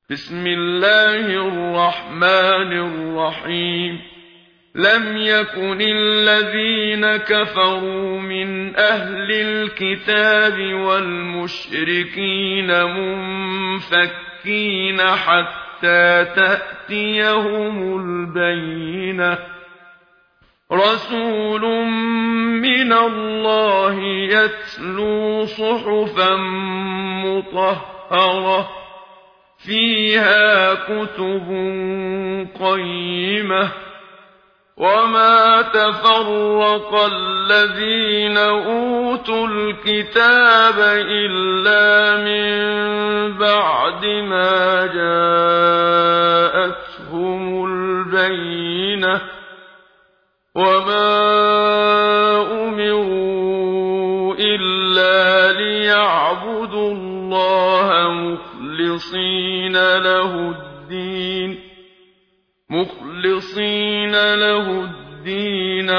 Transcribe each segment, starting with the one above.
بسم الله الرحمن الرحيم لم يكن الذين كفروا من أهل الكتاب والمشركين منفكين حتى تأتيهم البينة رسول من الله يتلو صحفا مطهرة فيها كتب قيمة وما تفرق الذين أوتوا الكتاب إلا من بعد ما جاءتهم البينة وما أمروا إلا ليعبدوا الله مخلصين له الدين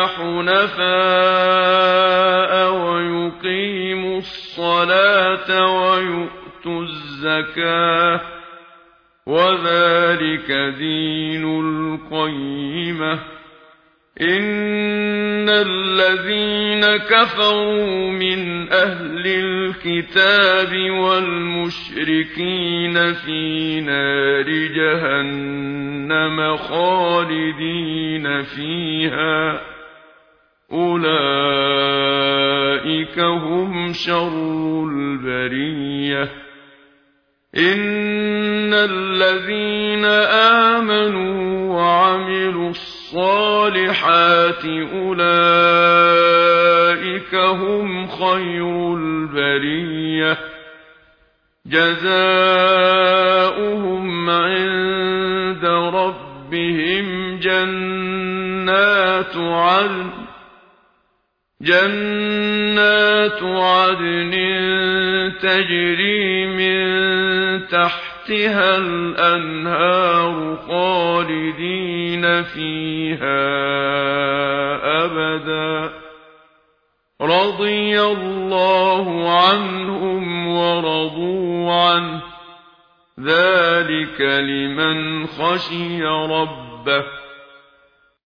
حنفاء ويقيموا الصلاة ويؤتوا الزكاة وذلك دين القيمة إن الذين كفروا من أهل الكتاب والمشركين في نار جهنم خالدين فيها أولئك هم شر البرية إن الذين آمنوا وعملوا الصالحات أولئك هم خير البرية جزاؤهم عند ربهم جنات عدن تجري من تحتها الأنهار خالدين فيها أبدا رضي الله عنهم ورضوا عنه ذلك لمن خشي ربه